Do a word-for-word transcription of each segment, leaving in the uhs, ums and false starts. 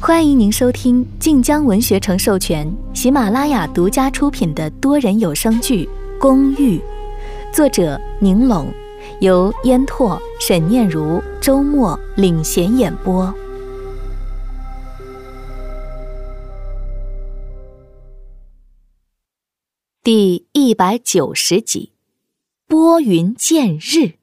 欢迎您收听晋江文学城授权、喜马拉雅独家出品的多人有声剧《公寓》，作者宁拢，由烟拓、沈念如、周末领衔演播。第一百九十集，拨云见日。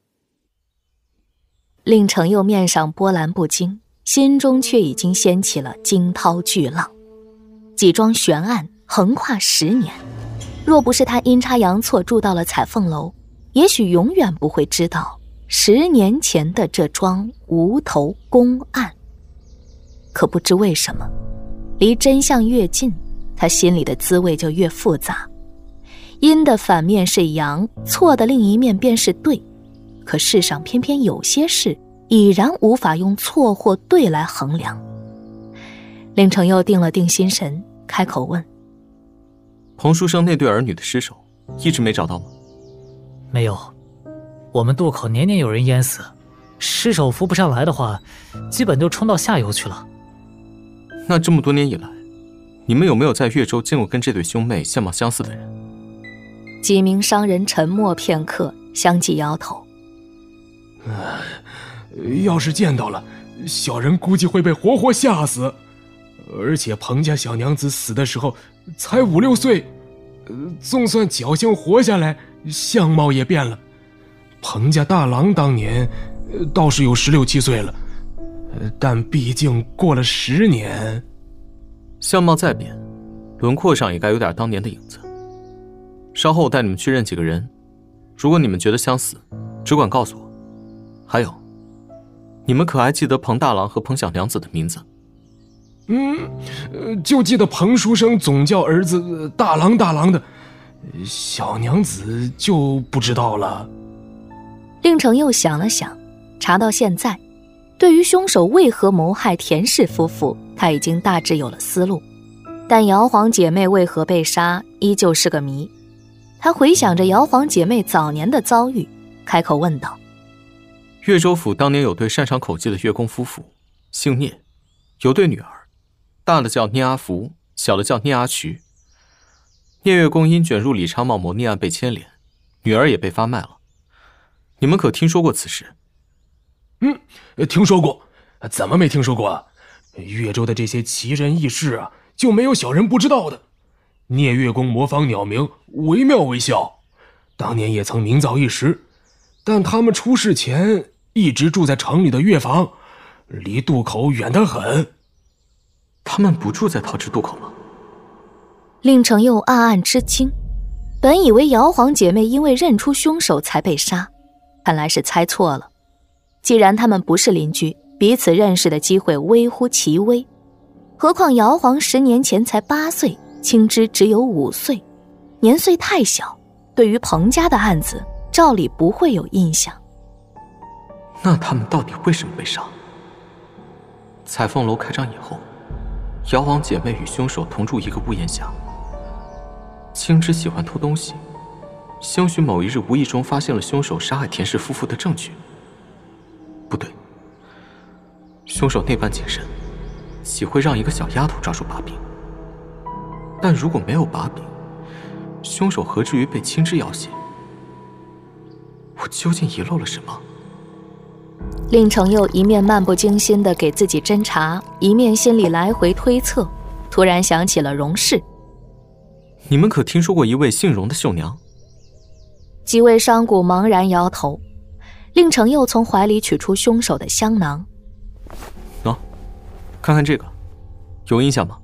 令程佑面上波澜不惊，心中却已经掀起了惊涛巨浪。几桩悬案横跨十年，若不是他阴差阳错住到了彩凤楼，也许永远不会知道十年前的这桩无头公案。可不知为什么，离真相越近，他心里的滋味就越复杂。阴的反面是阳，错的另一面便是对。可世上偏偏有些事已然无法用错或对来衡量。令程佑定了定心神，开口问： 彭书生那对儿女的尸首一直没找到吗？ 没有，我们渡口年年有人淹死，尸首浮不上来的话，基本就冲到下游去了。 那这么多年以来，你们有没有在越州见过跟这对兄妹相貌相似的人？ 几名商人沉默片刻，相继摇头。 要是见到了，小人估计会被活活吓死。而且彭家小娘子死的时候才五六岁，纵算侥幸活下来，相貌也变了。彭家大郎当年倒是有十六七岁了，但毕竟过了十年， 相貌再变，轮廓上也该有点当年的影子。稍后我带你们去认几个人，如果你们觉得相似，只管告诉我。还有，你们可还记得彭大郎和彭小娘子的名字？ 嗯，就记得彭书生总叫儿子大郎大郎的，小娘子就不知道了。 令程佑想了想，查到现在，对于凶手为何谋害田氏夫妇，他已经大致有了思路，但姚黄姐妹为何被杀，依旧是个谜。他回想着姚黄姐妹早年的遭遇，开口问道： 越州府当年有对擅长口技的越公夫妇，姓聂，有对女儿，大的叫聂阿福，小的叫聂阿渠。聂越公因卷入李昌茂谋逆案被牵连，女儿也被发卖了。你们可听说过此事？ 嗯，听说过，怎么没听说过啊？越州的这些奇人异事啊，就没有小人不知道的。聂越公模仿鸟鸣，惟妙惟肖，当年也曾名噪一时。但他们出事前一直住在城里的乐坊，离渡口远得很。 他们不住在桃枝渡口吗？ 令程佑暗暗吃惊，本以为姚黄姐妹因为认出凶手才被杀，看来是猜错了。既然他们不是邻居，彼此认识的机会微乎其微。何况姚黄十年前才八岁，青枝只有五岁，年岁太小，对于彭家的案子照理不会有印象。 那他们到底为什么被杀？彩凤楼开张以后，姚王姐妹与凶手同住一个屋檐下。青枝喜欢偷东西，兴许某一日无意中发现了凶手杀害田氏夫妇的证据。不对，凶手那般谨慎，岂会让一个小丫头抓住把柄？但如果没有把柄，凶手何至于被青枝要挟？我究竟遗漏了什么？ 令程佑一面漫不经心地给自己侦查，一面心里来回推测，突然想起了荣氏。 你们可听说过一位姓荣的绣娘？ 几位商贾茫然摇头。令程佑从怀里取出凶手的香囊。 喏、哦，看看这个，有印象吗？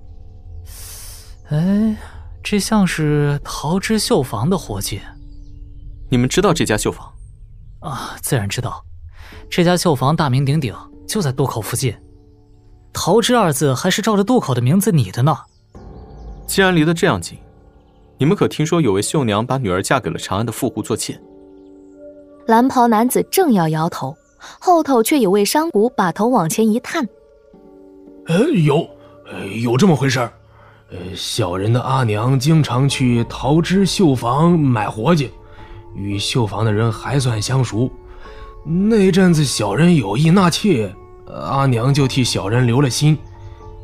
哎，这像是桃枝绣坊的活计。 你们知道这家绣坊？ 啊，自然知道。这家绣坊大名鼎鼎，就在渡口附近。桃枝二字还是照着渡口的名字拟的呢。 既然离得这样近，你们可听说有位绣娘把女儿嫁给了长安的富户做妾？ 蓝袍男子正要摇头，后头却有位商贾把头往前一探。 呃，有，有这么回事儿。呃，小人的阿娘经常去桃枝绣坊买活计，与绣坊的人还算相熟。那阵子小人有意纳妾，阿娘就替小人留了心，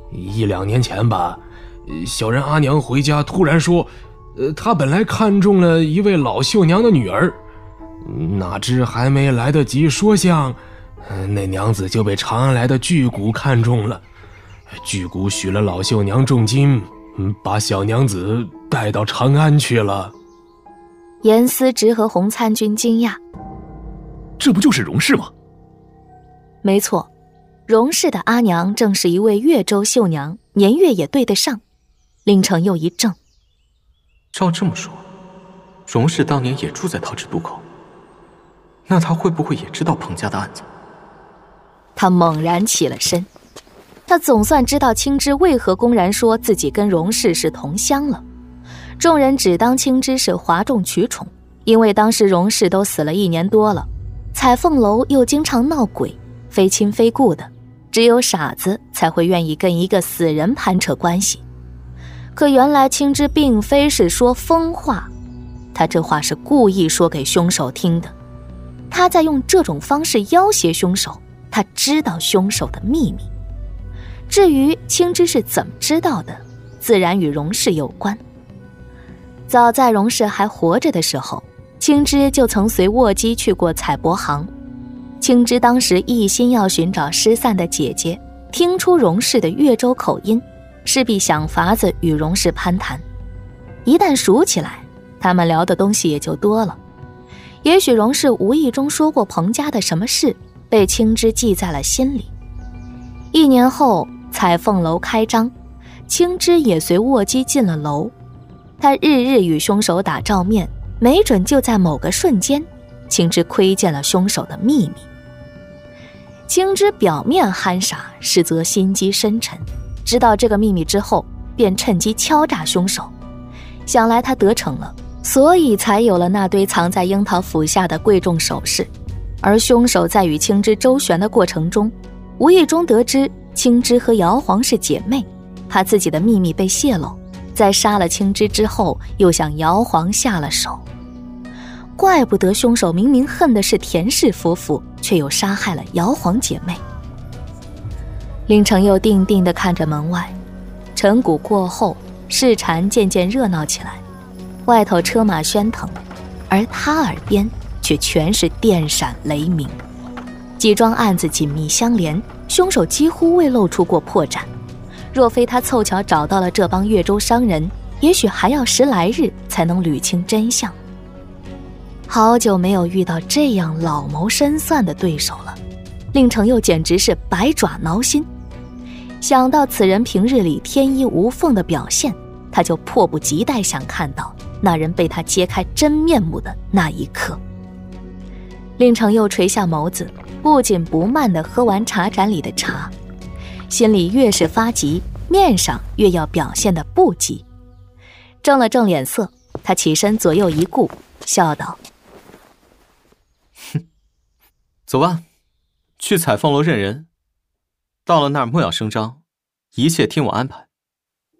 一两年前吧，小人阿娘回家突然说，呃，她本来看中了一位老绣娘的女儿，哪知还没来得及说相，那娘子就被长安来的巨贾看中了。巨贾许了老绣娘重金，把小娘子带到长安去了。 严思直和洪参军惊讶： 这不就是荣氏吗？ 没错，荣氏的阿娘正是一位越州绣娘，年月也对得上。令程又一怔， 照这么说，荣氏当年也住在桃枝渡口，那他会不会也知道彭家的案子？ 他猛然起了身，他总算知道青枝为何公然说自己跟荣氏是同乡了。众人只当青枝是哗众取宠，因为当时荣氏都死了一年多了，彩凤楼又经常闹鬼，非亲非故的，只有傻子才会愿意跟一个死人攀扯关系。可原来青枝并非是说疯话，他这话是故意说给凶手听的。他在用这种方式要挟凶手，他知道凶手的秘密。至于青枝是怎么知道的，自然与荣氏有关。早在荣氏还活着的时候，青枝就曾随卧姬去过采帛行。青枝当时一心要寻找失散的姐姐，听出荣氏的越州口音，势必想法子与荣氏攀谈。一旦熟起来，他们聊的东西也就多了。也许荣氏无意中说过彭家的什么事，被青枝记在了心里。一年后，彩凤楼开张，青枝也随卧姬进了楼。他日日与凶手打照面，没准就在某个瞬间，青枝窥见了凶手的秘密。青枝表面憨傻，实则心机深沉，知道这个秘密之后，便趁机敲诈凶手。想来他得逞了，所以才有了那堆藏在樱桃府下的贵重首饰。而凶手在与青枝周旋的过程中，无意中得知青枝和姚皇是姐妹，怕自己的秘密被泄露，在杀了青枝之后，又向姚皇下了手。怪不得凶手明明恨的是田氏夫妇，却又杀害了姚皇姐妹。令程又定定地看着门外，晨鼓过后，市禅渐渐热闹起来，外头车马喧腾，而他耳边却全是电闪雷鸣。几桩案子紧密相连，凶手几乎未露出过破绽。若非他凑巧找到了这帮越州商人，也许还要十来日才能捋清真相。好久没有遇到这样老谋深算的对手了，令程又简直是百爪挠心。想到此人平日里天衣无缝的表现，他就迫不及待想看到那人被他揭开真面目的那一刻。令程又垂下眸子，不紧不慢地喝完茶盏里的茶，心里越是发急，面上越要表现得不急。正了正脸色，他起身左右一顾，笑道： 哼，走吧，去彩凤楼认人，到了那儿莫要声张，一切听我安排。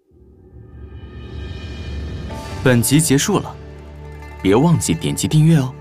本集结束了，别忘记点击订阅哦。